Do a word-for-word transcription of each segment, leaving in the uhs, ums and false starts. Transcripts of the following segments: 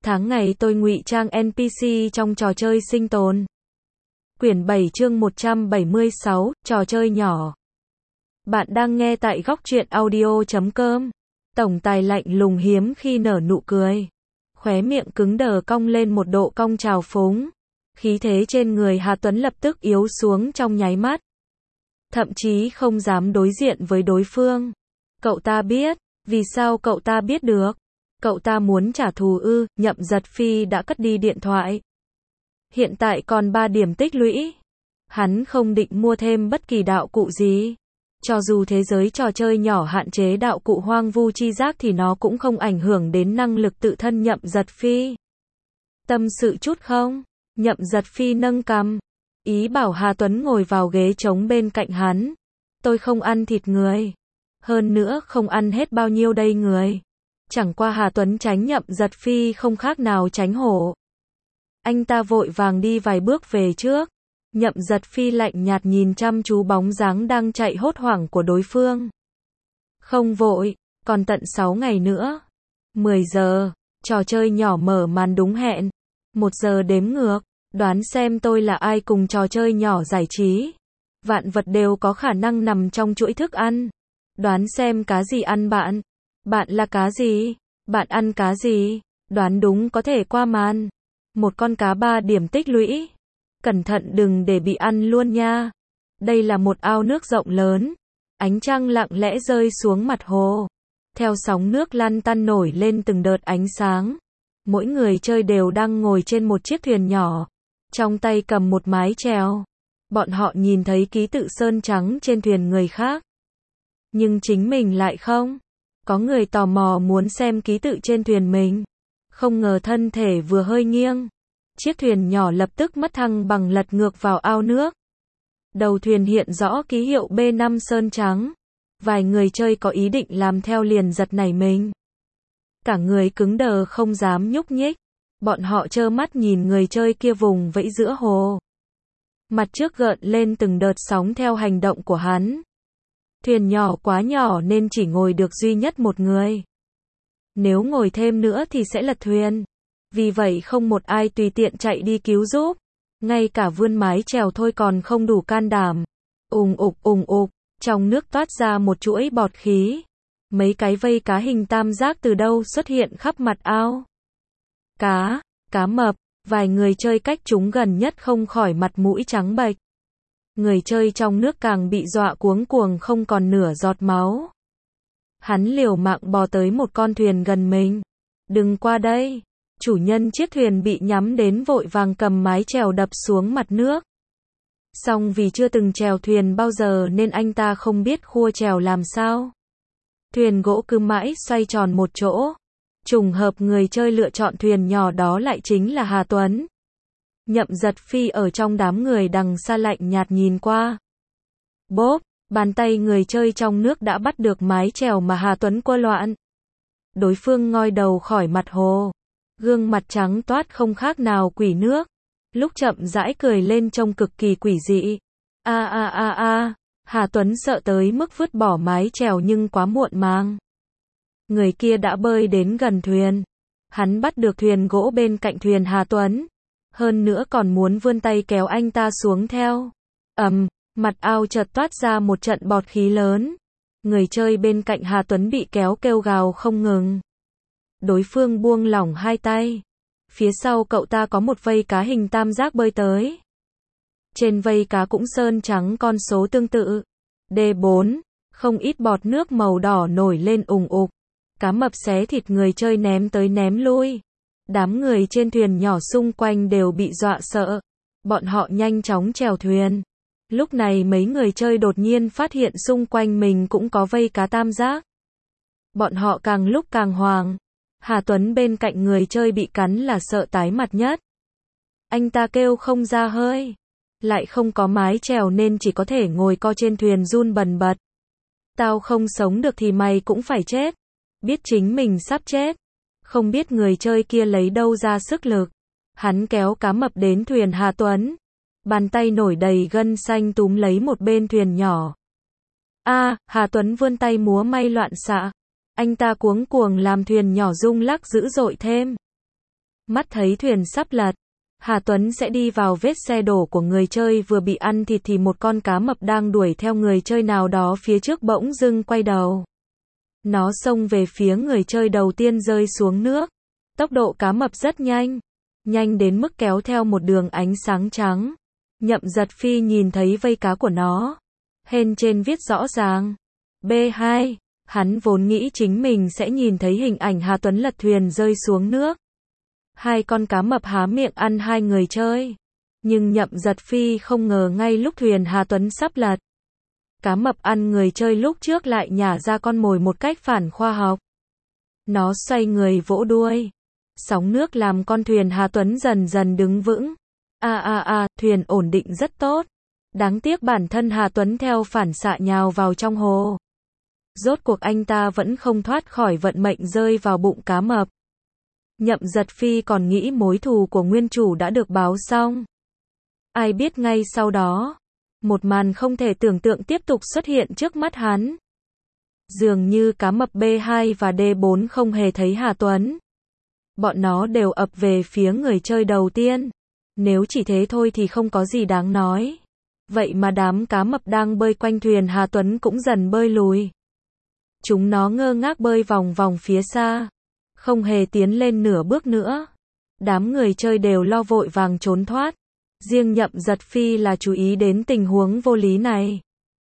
Tháng ngày tôi ngụy trang en pê xê trong trò chơi sinh tồn. Quyển bảy chương một trăm bảy mươi sáu, trò chơi nhỏ. Bạn đang nghe tại góc truyện audio chấm com. Tổng tài lạnh lùng hiếm khi nở nụ cười. Khóe miệng cứng đờ cong lên một độ cong trào phúng. Khí thế trên người Hà Tuấn lập tức yếu xuống trong nháy mắt. Thậm chí không dám đối diện với đối phương. Cậu ta biết, vì sao cậu ta biết được? Cậu ta muốn trả thù ư? Nhậm Giật Phi đã cất đi điện thoại. Hiện tại còn ba điểm tích lũy. Hắn không định mua thêm bất kỳ đạo cụ gì. Cho dù thế giới trò chơi nhỏ hạn chế đạo cụ hoang vu chi giác thì nó cũng không ảnh hưởng đến năng lực tự thân Nhậm Giật Phi. Tâm sự chút không? Nhậm Giật Phi nâng cằm. Ý bảo Hà Tuấn ngồi vào ghế trống bên cạnh hắn. Tôi không ăn thịt người. Hơn nữa không ăn hết bao nhiêu đây người. Chẳng qua Hà Tuấn tránh Nhậm Giật Phi không khác nào tránh hổ. Anh ta vội vàng đi vài bước về trước. Nhậm Giật Phi lạnh nhạt nhìn chăm chú bóng dáng đang chạy hốt hoảng của đối phương. Không vội, còn tận sáu ngày nữa. mười giờ, trò chơi nhỏ mở màn đúng hẹn. một giờ đếm ngược, đoán xem tôi là ai cùng trò chơi nhỏ giải trí. Vạn vật đều có khả năng nằm trong chuỗi thức ăn. Đoán xem cá gì ăn bạn. Bạn là cá gì? Bạn ăn cá gì? Đoán đúng có thể qua màn. Một con cá ba điểm tích lũy. Cẩn thận đừng để bị ăn luôn nha. Đây là một ao nước rộng lớn. Ánh trăng lặng lẽ rơi xuống mặt hồ. Theo sóng nước lăn tăn nổi lên từng đợt ánh sáng. Mỗi người chơi đều đang ngồi trên một chiếc thuyền nhỏ. Trong tay cầm một mái chèo. Bọn họ nhìn thấy ký tự sơn trắng trên thuyền người khác. Nhưng chính mình lại không. Có người tò mò muốn xem ký tự trên thuyền mình. Không ngờ thân thể vừa hơi nghiêng. Chiếc thuyền nhỏ lập tức mất thăng bằng lật ngược vào ao nước. Đầu thuyền hiện rõ ký hiệu B năm sơn trắng. Vài người chơi có ý định làm theo liền giật nảy mình. Cả người cứng đờ không dám nhúc nhích. Bọn họ trơ mắt nhìn người chơi kia vùng vẫy giữa hồ. Mặt trước gợn lên từng đợt sóng theo hành động của hắn. Thuyền nhỏ quá nhỏ nên chỉ ngồi được duy nhất một người. Nếu ngồi thêm nữa thì sẽ lật thuyền. Vì vậy không một ai tùy tiện chạy đi cứu giúp. Ngay cả vươn mái chèo thôi còn không đủ can đảm. Ùng ục ùng ục, trong nước toát ra một chuỗi bọt khí. Mấy cái vây cá hình tam giác từ đâu xuất hiện khắp mặt ao. Cá, cá mập, vài người chơi cách chúng gần nhất không khỏi mặt mũi trắng bệch. Người chơi trong nước càng bị dọa cuống cuồng không còn nửa giọt máu. Hắn liều mạng bò tới một con thuyền gần mình. Đừng qua đây. Chủ nhân chiếc thuyền bị nhắm đến vội vàng cầm mái chèo đập xuống mặt nước. Song vì chưa từng chèo thuyền bao giờ nên anh ta không biết khua chèo làm sao. Thuyền gỗ cứ mãi xoay tròn một chỗ. Trùng hợp người chơi lựa chọn thuyền nhỏ đó lại chính là Hà Tuấn. Nhậm Giật Phi ở trong đám người đằng xa lạnh nhạt nhìn qua. Bốp, bàn tay người chơi trong nước đã bắt được mái chèo mà Hà Tuấn quơ loạn. Đối phương ngoi đầu khỏi mặt hồ. Gương mặt trắng toát không khác nào quỷ nước. Lúc chậm rãi cười lên trông cực kỳ quỷ dị. A a a a, Hà Tuấn sợ tới mức vứt bỏ mái chèo nhưng quá muộn màng. Người kia đã bơi đến gần thuyền. Hắn bắt được thuyền gỗ bên cạnh thuyền Hà Tuấn. Hơn nữa còn muốn vươn tay kéo anh ta xuống theo. Ầm, mặt ao chợt toát ra một trận bọt khí lớn. Người chơi bên cạnh Hà Tuấn bị kéo kêu gào không ngừng. Đối phương buông lỏng hai tay. Phía sau cậu ta có một vây cá hình tam giác bơi tới. Trên vây cá cũng sơn trắng con số tương tự. D bốn, không ít bọt nước màu đỏ nổi lên ùng ục. Cá mập xé thịt người chơi ném tới ném lui. Đám người trên thuyền nhỏ xung quanh đều bị dọa sợ. Bọn họ nhanh chóng chèo thuyền. Lúc này mấy người chơi đột nhiên phát hiện xung quanh mình cũng có vây cá tam giác. Bọn họ càng lúc càng hoảng. Hà Tuấn bên cạnh người chơi bị cắn là sợ tái mặt nhất. Anh ta kêu không ra hơi. Lại không có mái chèo nên chỉ có thể ngồi co trên thuyền run bần bật. Tao không sống được thì mày cũng phải chết. Biết chính mình sắp chết. Không biết người chơi kia lấy đâu ra sức lực. Hắn kéo cá mập đến thuyền Hà Tuấn. Bàn tay nổi đầy gân xanh túm lấy một bên thuyền nhỏ. A, à, Hà Tuấn vươn tay múa may loạn xạ. Anh ta cuống cuồng làm thuyền nhỏ rung lắc dữ dội thêm. Mắt thấy thuyền sắp lật, Hà Tuấn sẽ đi vào vết xe đổ của người chơi vừa bị ăn thịt thì một con cá mập đang đuổi theo người chơi nào đó phía trước bỗng dưng quay đầu. Nó xông về phía người chơi đầu tiên rơi xuống nước. Tốc độ cá mập rất nhanh, nhanh đến mức kéo theo một đường ánh sáng trắng. Nhậm Giật Phi nhìn thấy vây cá của nó. Hên trên viết rõ ràng B hai. Hắn vốn nghĩ chính mình sẽ nhìn thấy hình ảnh Hà Tuấn lật thuyền rơi xuống nước. Hai con cá mập há miệng ăn hai người chơi. Nhưng Nhậm Giật Phi không ngờ ngay lúc thuyền Hà Tuấn sắp lật, cá mập ăn người chơi lúc trước lại nhả ra con mồi một cách phản khoa học. Nó xoay người vỗ đuôi. Sóng nước làm con thuyền Hà Tuấn dần dần đứng vững. A a a, thuyền ổn định rất tốt. Đáng tiếc bản thân Hà Tuấn theo phản xạ nhào vào trong hồ. Rốt cuộc anh ta vẫn không thoát khỏi vận mệnh rơi vào bụng cá mập. Nhậm Giật Phi còn nghĩ mối thù của nguyên chủ đã được báo xong. Ai biết ngay sau đó, một màn không thể tưởng tượng tiếp tục xuất hiện trước mắt hắn. Dường như cá mập B hai và D bốn không hề thấy Hà Tuấn. Bọn nó đều ập về phía người chơi đầu tiên. Nếu chỉ thế thôi thì không có gì đáng nói. Vậy mà đám cá mập đang bơi quanh thuyền Hà Tuấn cũng dần bơi lùi. Chúng nó ngơ ngác bơi vòng vòng phía xa, không hề tiến lên nửa bước nữa. Đám người chơi đều lo vội vàng trốn thoát. Riêng Nhậm Giật Phi là chú ý đến tình huống vô lý này.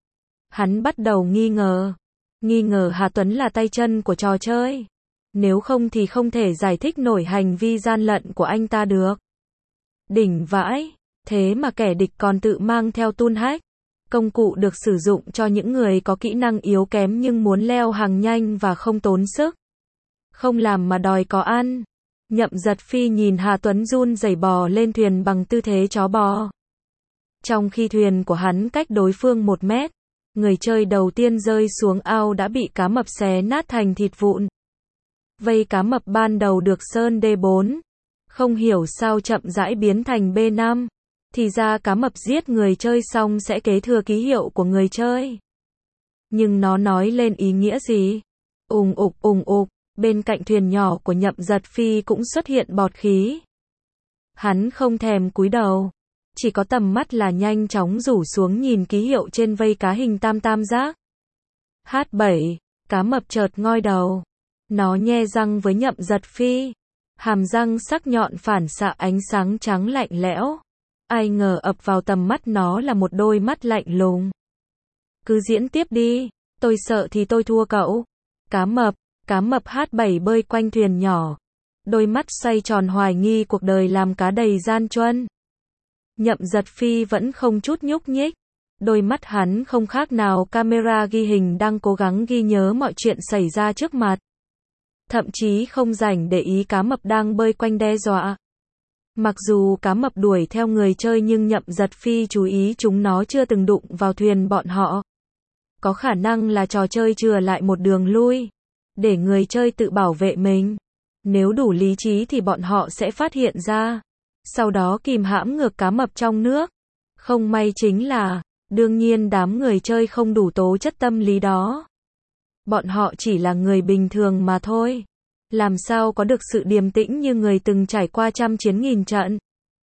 Hắn bắt đầu nghi ngờ. Nghi ngờ Hà Tuấn là tay chân của trò chơi. Nếu không thì không thể giải thích nổi hành vi gian lận của anh ta được. Đỉnh vãi, thế mà kẻ địch còn tự mang theo tool hack. Công cụ được sử dụng cho những người có kỹ năng yếu kém nhưng muốn leo hàng nhanh và không tốn sức. Không làm mà đòi có ăn. Nhậm Giật Phi nhìn Hà Tuấn run rẩy bò lên thuyền bằng tư thế chó bò. Trong khi thuyền của hắn cách đối phương một mét, người chơi đầu tiên rơi xuống ao đã bị cá mập xé nát thành thịt vụn. Vây cá mập ban đầu được sơn D bốn. Không hiểu sao chậm rãi biến thành B năm. Thì ra cá mập giết người chơi xong sẽ kế thừa ký hiệu của người chơi. Nhưng nó nói lên ý nghĩa gì? Ùng ục ùng ục, bên cạnh thuyền nhỏ của Nhậm Giật Phi cũng xuất hiện bọt khí. Hắn không thèm cúi đầu, chỉ có tầm mắt là nhanh chóng rủ xuống nhìn ký hiệu trên vây cá hình tam tam giác. H bảy, cá mập chợt ngoi đầu. Nó nhe răng với Nhậm Giật Phi. Hàm răng sắc nhọn phản xạ ánh sáng trắng lạnh lẽo. Ai ngờ ập vào tầm mắt nó là một đôi mắt lạnh lùng. Cứ diễn tiếp đi, tôi sợ thì tôi thua cậu. Cá mập, cá mập H bảy bơi quanh thuyền nhỏ. Đôi mắt xoay tròn hoài nghi cuộc đời làm cá đầy gian truân. Nhậm Giật Phi vẫn không chút nhúc nhích. Đôi mắt hắn không khác nào camera ghi hình đang cố gắng ghi nhớ mọi chuyện xảy ra trước mặt. Thậm chí không rảnh để ý cá mập đang bơi quanh đe dọa. Mặc dù cá mập đuổi theo người chơi nhưng Nhậm Giật Phi chú ý chúng nó chưa từng đụng vào thuyền bọn họ. Có khả năng là trò chơi chừa lại một đường lui, để người chơi tự bảo vệ mình. Nếu đủ lý trí thì bọn họ sẽ phát hiện ra, sau đó kìm hãm ngược cá mập trong nước. Không may chính là, đương nhiên đám người chơi không đủ tố chất tâm lý đó. Bọn họ chỉ là người bình thường mà thôi. Làm sao có được sự điềm tĩnh như người từng trải qua trăm chiến nghìn trận.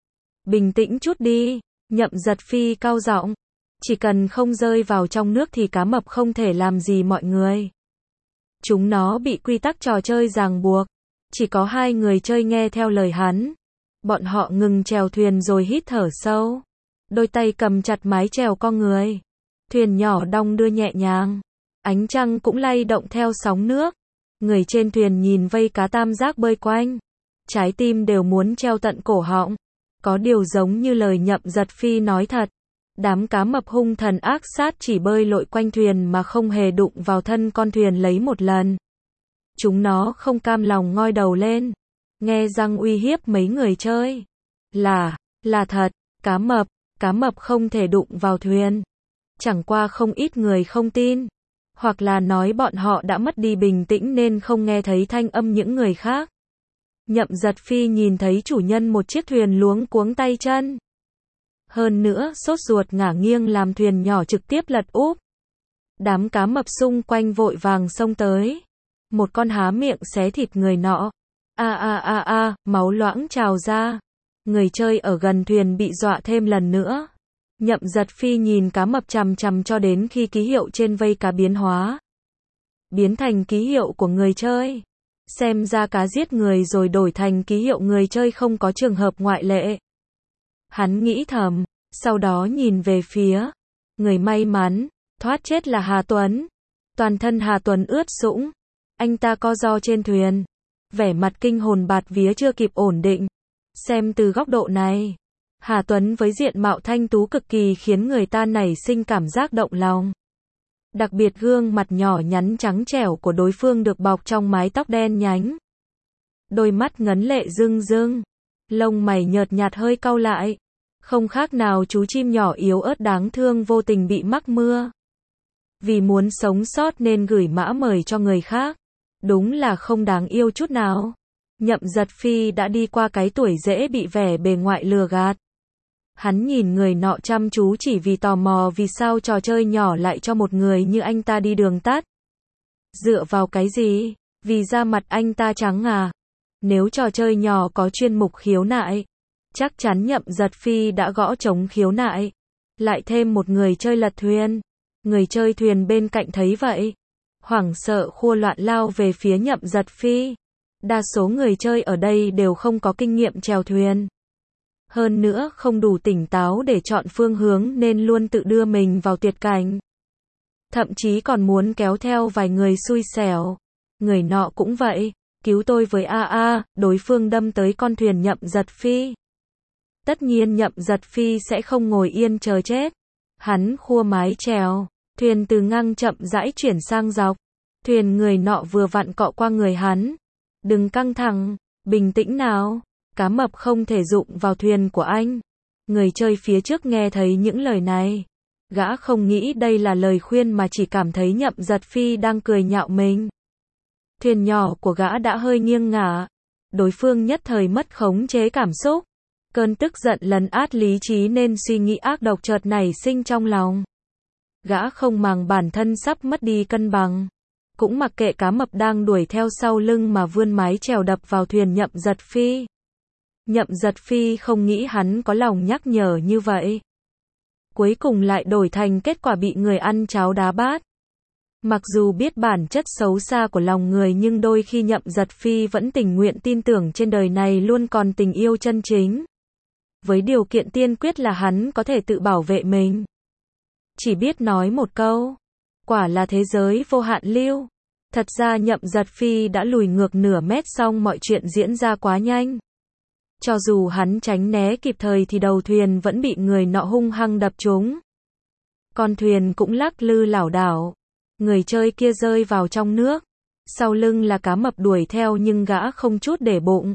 Bình tĩnh chút đi, Nhậm Giật Phi cao giọng. Chỉ cần không rơi vào trong nước thì cá mập không thể làm gì mọi người. Chúng nó bị quy tắc trò chơi ràng buộc. Chỉ có hai người chơi nghe theo lời hắn. Bọn họ ngừng chèo thuyền rồi hít thở sâu. Đôi tay cầm chặt mái chèo con người. Thuyền nhỏ đong đưa nhẹ nhàng. Ánh trăng cũng lay động theo sóng nước. Người trên thuyền nhìn vây cá tam giác bơi quanh. Trái tim đều muốn treo tận cổ họng. Có điều giống như lời Nhậm Giật Phi nói thật. Đám cá mập hung thần ác sát chỉ bơi lội quanh thuyền mà không hề đụng vào thân con thuyền lấy một lần. Chúng nó không cam lòng ngoi đầu lên. Nghe răng uy hiếp mấy người chơi. Là, là thật, cá mập, cá mập không thể đụng vào thuyền. Chẳng qua không ít người không tin. Hoặc là nói bọn họ đã mất đi bình tĩnh nên không nghe thấy thanh âm những người khác. Nhậm Giật Phi nhìn thấy chủ nhân một chiếc thuyền luống cuống tay chân. Hơn nữa, sốt ruột ngả nghiêng làm thuyền nhỏ trực tiếp lật úp. Đám cá mập xung quanh vội vàng xông tới. Một con há miệng xé thịt người nọ. A a a a, máu loãng trào ra. Người chơi ở gần thuyền bị dọa thêm lần nữa. Nhậm Giật Phi nhìn cá mập chằm chằm cho đến khi ký hiệu trên vây cá biến hóa. Biến thành ký hiệu của người chơi. Xem ra cá giết người rồi đổi thành ký hiệu người chơi không có trường hợp ngoại lệ. Hắn nghĩ thầm, sau đó nhìn về phía người may mắn, thoát chết là Hà Tuấn. Toàn thân Hà Tuấn ướt sũng. Anh ta co ro trên thuyền. Vẻ mặt kinh hồn bạt vía chưa kịp ổn định. Xem từ góc độ này, Hà Tuấn với diện mạo thanh tú cực kỳ khiến người ta nảy sinh cảm giác động lòng. Đặc biệt gương mặt nhỏ nhắn trắng trẻo của đối phương được bọc trong mái tóc đen nhánh. Đôi mắt ngấn lệ rưng rưng. Lông mày nhợt nhạt hơi cau lại. Không khác nào chú chim nhỏ yếu ớt đáng thương vô tình bị mắc mưa. Vì muốn sống sót nên gửi mã mời cho người khác. Đúng là không đáng yêu chút nào. Nhậm Giật Phi đã đi qua cái tuổi dễ bị vẻ bề ngoại lừa gạt. Hắn nhìn người nọ chăm chú chỉ vì tò mò vì sao trò chơi nhỏ lại cho một người như anh ta đi đường tắt. Dựa vào cái gì? Vì da mặt anh ta trắng à? Nếu trò chơi nhỏ có chuyên mục khiếu nại, chắc chắn Nhậm Giật Phi đã gõ trống khiếu nại. Lại thêm một người chơi lật thuyền. Người chơi thuyền bên cạnh thấy vậy, hoảng sợ khua loạn lao về phía Nhậm Giật Phi. Đa số người chơi ở đây đều không có kinh nghiệm chèo thuyền. Hơn nữa không đủ tỉnh táo để chọn phương hướng nên luôn tự đưa mình vào tuyệt cảnh. Thậm chí còn muốn kéo theo vài người xui xẻo. Người nọ cũng vậy, cứu tôi với a a, đối phương đâm tới con thuyền Nhậm Giật Phi. Tất nhiên Nhậm Giật Phi sẽ không ngồi yên chờ chết. Hắn khua mái chèo, thuyền từ ngang chậm rãi chuyển sang dọc. Thuyền người nọ vừa vặn cọ qua người hắn. Đừng căng thẳng, bình tĩnh nào. Cá mập không thể dụng vào thuyền của anh. Người chơi phía trước nghe thấy những lời này. Gã không nghĩ đây là lời khuyên mà chỉ cảm thấy Nhậm Giật Phi đang cười nhạo mình. Thuyền nhỏ của gã đã hơi nghiêng ngả. Đối phương nhất thời mất khống chế cảm xúc. Cơn tức giận lấn át lý trí nên suy nghĩ ác độc chợt nảy sinh trong lòng. Gã không màng bản thân sắp mất đi cân bằng. Cũng mặc kệ cá mập đang đuổi theo sau lưng mà vươn mái chèo đập vào thuyền Nhậm Giật Phi. Nhậm Giật Phi không nghĩ hắn có lòng nhắc nhở như vậy. Cuối cùng lại đổi thành kết quả bị người ăn cháo đá bát. Mặc dù biết bản chất xấu xa của lòng người nhưng đôi khi Nhậm Giật Phi vẫn tình nguyện tin tưởng trên đời này luôn còn tình yêu chân chính. Với điều kiện tiên quyết là hắn có thể tự bảo vệ mình. Chỉ biết nói một câu. Quả là thế giới vô hạn lưu. Thật ra Nhậm Giật Phi đã lùi ngược nửa mét xong mọi chuyện diễn ra quá nhanh. Cho dù hắn tránh né kịp thời thì đầu thuyền vẫn bị người nọ hung hăng đập trúng. Con thuyền cũng lắc lư lảo đảo. Người chơi kia rơi vào trong nước. Sau lưng là cá mập đuổi theo nhưng gã không chút để bụng.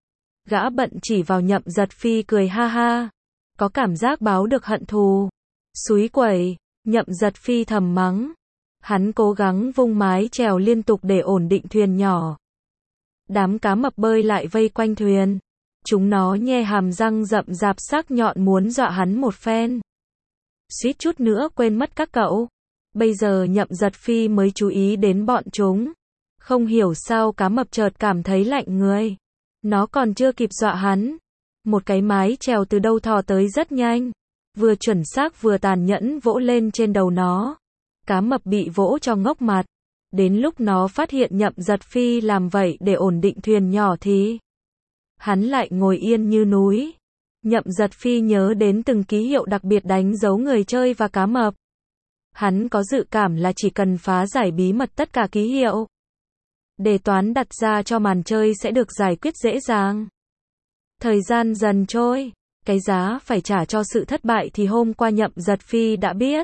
Gã bận chỉ vào Nhậm Giật Phi cười ha ha. Có cảm giác báo được hận thù. Xúi quẩy, Nhậm Giật Phi thầm mắng. Hắn cố gắng vung mái chèo liên tục để ổn định thuyền nhỏ. Đám cá mập bơi lại vây quanh thuyền. Chúng nó nhe hàm răng rậm rạp sắc nhọn muốn dọa hắn một phen. Suýt chút nữa quên mất các cậu. Bây giờ Nhậm Giật Phi mới chú ý đến bọn chúng. Không hiểu sao cá mập chợt cảm thấy lạnh người. Nó còn chưa kịp dọa hắn. Một cái mái chèo từ đâu thò tới rất nhanh. Vừa chuẩn xác vừa tàn nhẫn vỗ lên trên đầu nó. Cá mập bị vỗ cho ngốc mặt. Đến lúc nó phát hiện Nhậm Giật Phi làm vậy để ổn định thuyền nhỏ thì hắn lại ngồi yên như núi. Nhậm Giật Phi nhớ đến từng ký hiệu đặc biệt đánh dấu người chơi và cá mập. Hắn có dự cảm là chỉ cần phá giải bí mật tất cả ký hiệu, đề toán đặt ra cho màn chơi sẽ được giải quyết dễ dàng. Thời gian dần trôi, cái giá phải trả cho sự thất bại thì hôm qua Nhậm Giật Phi đã biết.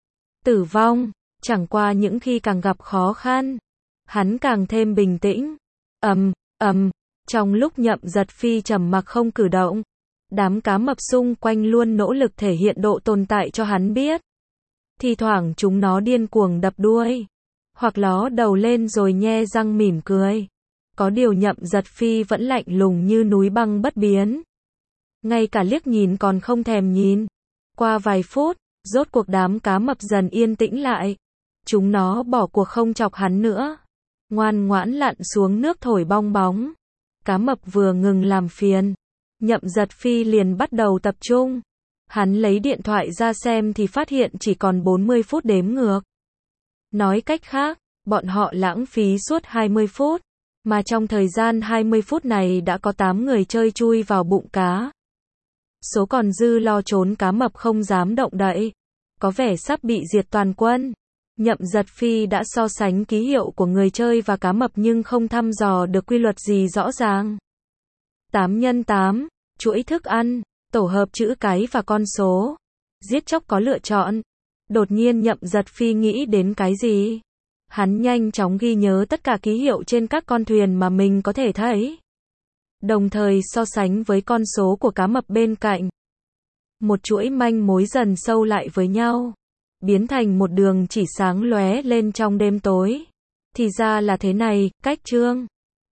Tử vong, chẳng qua những khi càng gặp khó khăn, hắn càng thêm bình tĩnh. Ầm, ầm, trong lúc Nhậm Giật Phi trầm mặc không cử động, đám cá mập xung quanh luôn nỗ lực thể hiện độ tồn tại cho hắn biết. Thì thoảng chúng nó điên cuồng đập đuôi, hoặc ló đầu lên rồi nhe răng mỉm cười. Có điều Nhậm Giật Phi vẫn lạnh lùng như núi băng bất biến. Ngay cả liếc nhìn còn không thèm nhìn. Qua vài phút, rốt cuộc đám cá mập dần yên tĩnh lại. Chúng nó bỏ cuộc không chọc hắn nữa. Ngoan ngoãn lặn xuống nước thổi bong bóng. Cá mập vừa ngừng làm phiền, Nhậm Giật Phi liền bắt đầu tập trung. Hắn lấy điện thoại ra xem thì phát hiện chỉ còn bốn mươi phút đếm ngược. Nói cách khác, bọn họ lãng phí suốt hai mươi phút, mà trong thời gian hai mươi phút này đã có tám người chơi chui vào bụng cá. Số còn dư lo trốn cá mập không dám động đậy, có vẻ sắp bị diệt toàn quân. Nhậm Giật Phi đã so sánh ký hiệu của người chơi và cá mập nhưng không thăm dò được quy luật gì rõ ràng. tám nhân tám, chuỗi thức ăn, tổ hợp chữ cái và con số. Giết chóc có lựa chọn. Đột nhiên Nhậm Giật Phi nghĩ đến cái gì? Hắn nhanh chóng ghi nhớ tất cả ký hiệu trên các con thuyền mà mình có thể thấy, đồng thời so sánh với con số của cá mập bên cạnh. Một chuỗi manh mối dần sâu lại với nhau, biến thành một đường chỉ sáng lóe lên trong đêm tối. Thì ra là thế này, cách chương.